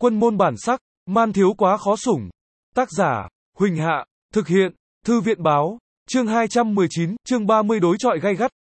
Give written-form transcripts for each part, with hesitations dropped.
Quân môn bản sắc, man thiếu quá khó sủng. Tác giả, Huỳnh Hạ, thực hiện, Thư viện báo, chương 219, chương 30 đối chọi gay gắt.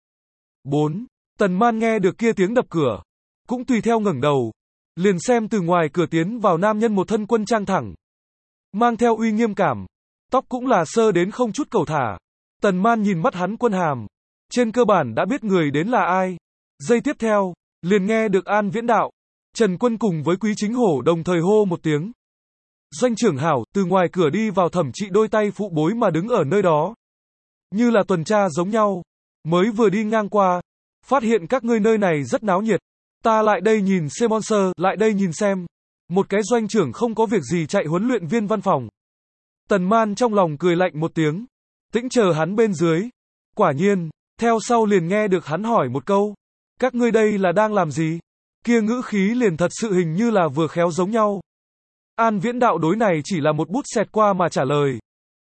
4. Tần Man nghe được kia tiếng đập cửa, cũng tùy theo ngẩng đầu, liền xem từ ngoài cửa tiến vào nam nhân một thân quân trang thẳng, mang theo uy nghiêm cảm, tóc cũng là sơ đến không chút cầu thả. Tần Man nhìn mắt hắn quân hàm, trên cơ bản đã biết người đến là ai. Giây tiếp theo, liền nghe được An Viễn Đạo, Trần Quân cùng với Quý Chính Hổ đồng thời hô một tiếng. Doanh trưởng hảo, từ ngoài cửa đi vào Thẩm Trị đôi tay phụ bối mà đứng ở nơi đó, như là tuần tra giống nhau. Mới vừa đi ngang qua, phát hiện các ngươi nơi này rất náo nhiệt. Ta lại đây nhìn xem monster, lại đây nhìn xem. Một cái doanh trưởng không có việc gì chạy huấn luyện viên văn phòng. Tần Man trong lòng cười lạnh một tiếng, tĩnh chờ hắn bên dưới. Quả nhiên, theo sau liền nghe được hắn hỏi một câu. Các ngươi đây là đang làm gì? Kia ngữ khí liền thật sự hình như là vừa khéo giống nhau. An Viễn Đạo đối này chỉ là một bút xẹt qua mà trả lời.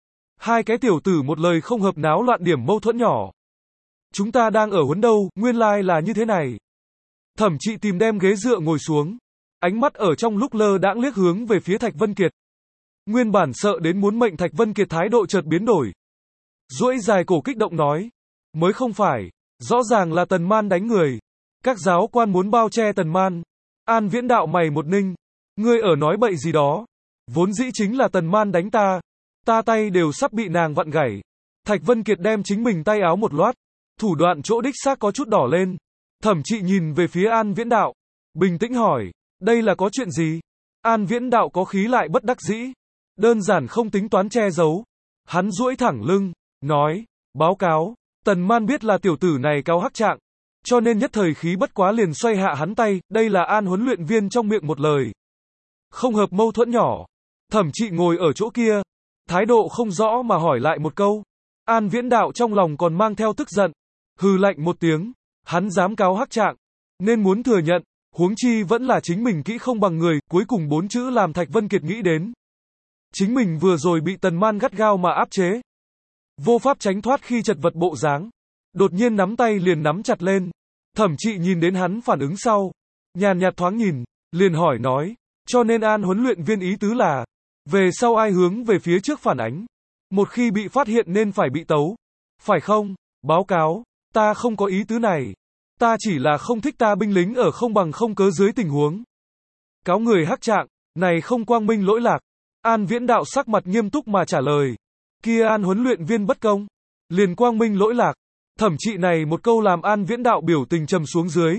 Hai cái tiểu tử một lời không hợp náo loạn điểm mâu thuẫn nhỏ. Chúng ta đang ở huấn đâu, nguyên lai là như thế này. Thẩm Trị tìm đem ghế dựa ngồi xuống, ánh mắt ở trong lúc lơ đãng liếc hướng về phía Thạch Vân Kiệt. Nguyên bản sợ đến muốn mệnh Thạch Vân Kiệt thái độ chợt biến đổi. Duỗi dài cổ kích động nói, mới không phải, rõ ràng là Tần Man đánh người. Các giáo quan muốn bao che Tần Man. An Viễn Đạo mày một ninh, ngươi ở nói bậy gì đó? Vốn dĩ chính là Tần Man đánh ta, ta tay đều sắp bị nàng vặn gãy. Thạch Vân Kiệt đem chính mình tay áo một loát, thủ đoạn chỗ đích xác có chút đỏ lên. Thẩm Trị nhìn về phía An Viễn Đạo, bình tĩnh hỏi, đây là có chuyện gì? An Viễn Đạo có khí lại bất đắc dĩ, đơn giản không tính toán che giấu. Hắn duỗi thẳng lưng, nói, báo cáo, Tần Man biết là tiểu tử này cáo hắc trạng, cho nên nhất thời khí bất quá liền xoay hạ hắn tay. Đây là An huấn luyện viên trong miệng một lời không hợp mâu thuẫn nhỏ. Thẩm Trị ngồi ở chỗ kia, thái độ không rõ mà hỏi lại một câu. An Viễn Đạo trong lòng còn mang theo tức giận, hừ lạnh một tiếng, hắn dám cáo hắc trạng, nên muốn thừa nhận, huống chi vẫn là chính mình kỹ không bằng người. Cuối cùng 4 chữ làm Thạch Vân Kiệt nghĩ đến, chính mình vừa rồi bị Tần Man gắt gao mà áp chế, vô pháp tránh thoát khi chật vật bộ dáng, đột nhiên nắm tay liền nắm chặt lên. Thẩm Trị nhìn đến hắn phản ứng sau, nhàn nhạt thoáng nhìn, liền hỏi nói, cho nên An huấn luyện viên ý tứ là, về sau ai hướng về phía trước phản ánh, một khi bị phát hiện nên phải bị tấu, phải không? Báo cáo, ta không có ý tứ này, ta chỉ là không thích ta binh lính ở không bằng không cớ dưới tình huống cáo người hắc trạng, này không quang minh lỗi lạc. An Viễn Đạo sắc mặt nghiêm túc mà trả lời, kia An huấn luyện viên bất công, liền quang minh lỗi lạc. Thẩm Trị này một câu làm An Viễn Đạo biểu tình trầm xuống dưới.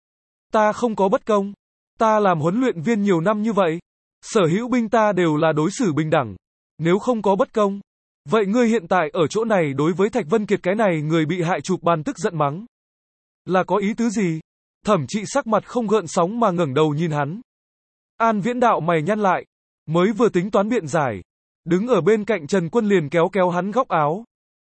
Ta không có bất công, ta làm huấn luyện viên nhiều năm như vậy, sở hữu binh ta đều là đối xử bình đẳng, nếu không có bất công, vậy ngươi hiện tại ở chỗ này đối với Thạch Vân Kiệt cái này người bị hại chụp bàn tức giận mắng, là có ý tứ gì? Thẩm Trị sắc mặt không gợn sóng mà ngẩng đầu nhìn hắn. An Viễn Đạo mày nhăn lại, mới vừa tính toán biện giải, đứng ở bên cạnh Trần Quân liền kéo kéo hắn góc áo.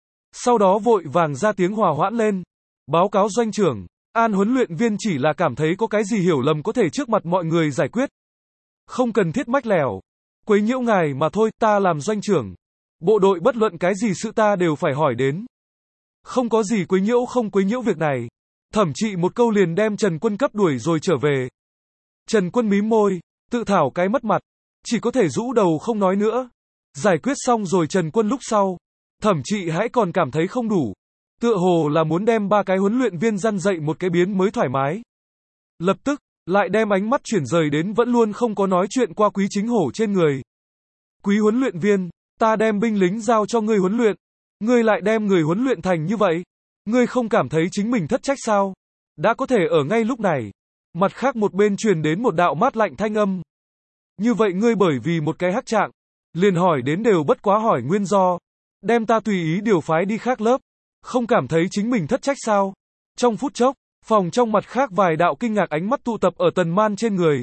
Sau đó vội vàng ra tiếng hòa hoãn lên, báo cáo doanh trưởng, An huấn luyện viên chỉ là cảm thấy có cái gì hiểu lầm có thể trước mặt mọi người giải quyết, không cần thiết mách lẻo, quấy nhiễu ngài mà thôi. Ta làm doanh trưởng, bộ đội bất luận cái gì sự ta đều phải hỏi đến, không có gì quấy nhiễu không quấy nhiễu việc này. Thẩm Trị một câu liền đem Trần Quân cấp đuổi rồi trở về. Trần Quân mím môi, tự thảo cái mất mặt, chỉ có thể rũ đầu không nói nữa. Giải quyết xong rồi Trần Quân lúc sau, Thẩm Trị hãy còn cảm thấy không đủ, tựa hồ là muốn đem 3 cái huấn luyện viên răn dậy một cái biến mới thoải mái. Lập tức, lại đem ánh mắt chuyển rời đến vẫn luôn không có nói chuyện qua Quý Chính Hổ trên người. Quý huấn luyện viên, ta đem binh lính giao cho ngươi huấn luyện, ngươi lại đem người huấn luyện thành như vậy, ngươi không cảm thấy chính mình thất trách sao? Đã có thể ở ngay lúc này, mặt khác một bên truyền đến một đạo mát lạnh thanh âm. Như vậy ngươi bởi vì một cái hắc trạng, liền hỏi đến đều bất quá hỏi nguyên do, đem ta tùy ý điều phái đi khác lớp, không cảm thấy chính mình thất trách sao? Trong phút chốc, phòng trong mặt khác vài đạo kinh ngạc ánh mắt tụ tập ở Tần Man trên người.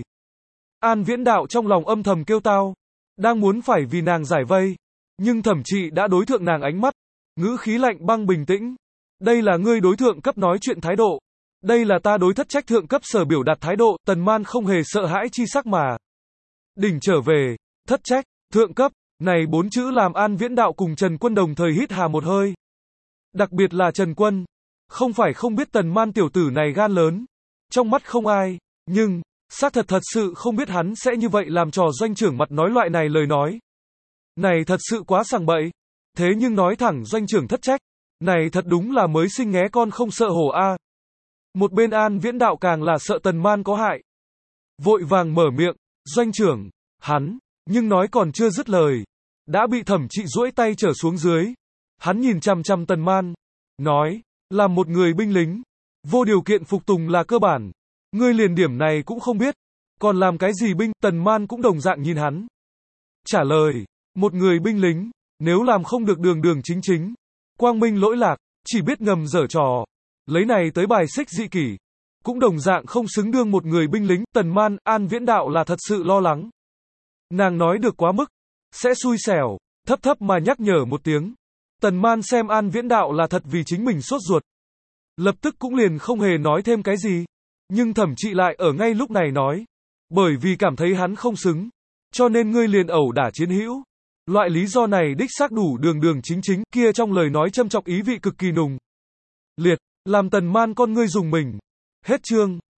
An Viễn Đạo trong lòng âm thầm kêu tao, đang muốn phải vì nàng giải vây, nhưng Thẩm Trị đã đối thượng nàng ánh mắt, ngữ khí lạnh băng bình tĩnh. Đây là ngươi đối thượng cấp nói chuyện thái độ, đây là ta đối thất trách thượng cấp sở biểu đạt thái độ. Tần Man không hề sợ hãi chi sắc mà đỉnh trở về, thất trách, thượng cấp, này 4 chữ làm An Viễn Đạo cùng Trần Quân đồng thời hít hà một hơi. Đặc biệt là Trần Quân, không phải không biết Tần Man tiểu tử này gan lớn, trong mắt không ai, nhưng Xác thật sự không biết hắn sẽ như vậy làm trò doanh trưởng mặt nói loại này lời nói. Này thật sự quá sằng bậy. Thế nhưng nói thẳng doanh trưởng thất trách. Này thật đúng là mới sinh nghé con không sợ hổ a. Một bên An Viễn Đạo càng là sợ Tần Man có hại. Vội vàng mở miệng, doanh trưởng, hắn, nhưng nói còn chưa dứt lời. Đã bị Thẩm Trị duỗi tay trở xuống dưới. Hắn nhìn chằm chằm Tần Man, nói, làm một người binh lính, vô điều kiện phục tùng là cơ bản. Ngươi liền điểm này cũng không biết, còn làm cái gì binh? Tần Man cũng đồng dạng nhìn hắn. Trả lời, một người binh lính, nếu làm không được đường đường chính chính, quang minh lỗi lạc, chỉ biết ngầm giở trò, lấy này tới bài xích dị kỷ, cũng đồng dạng không xứng đương một người binh lính. Tần Man, An Viễn Đạo là thật sự lo lắng. Nàng nói được quá mức, sẽ xui xẻo, thấp thấp mà nhắc nhở một tiếng. Tần Man xem An Viễn Đạo là thật vì chính mình sốt ruột. Lập tức cũng liền không hề nói thêm cái gì. Nhưng Thẩm Trị lại ở ngay lúc này nói. Bởi vì cảm thấy hắn không xứng, cho nên ngươi liền ẩu đả chiến hữu. Loại lý do này đích xác đủ đường đường chính chính, kia trong lời nói châm chọc ý vị cực kỳ nùng liệt, làm Tần Man con ngươi dùng mình. Hết chương.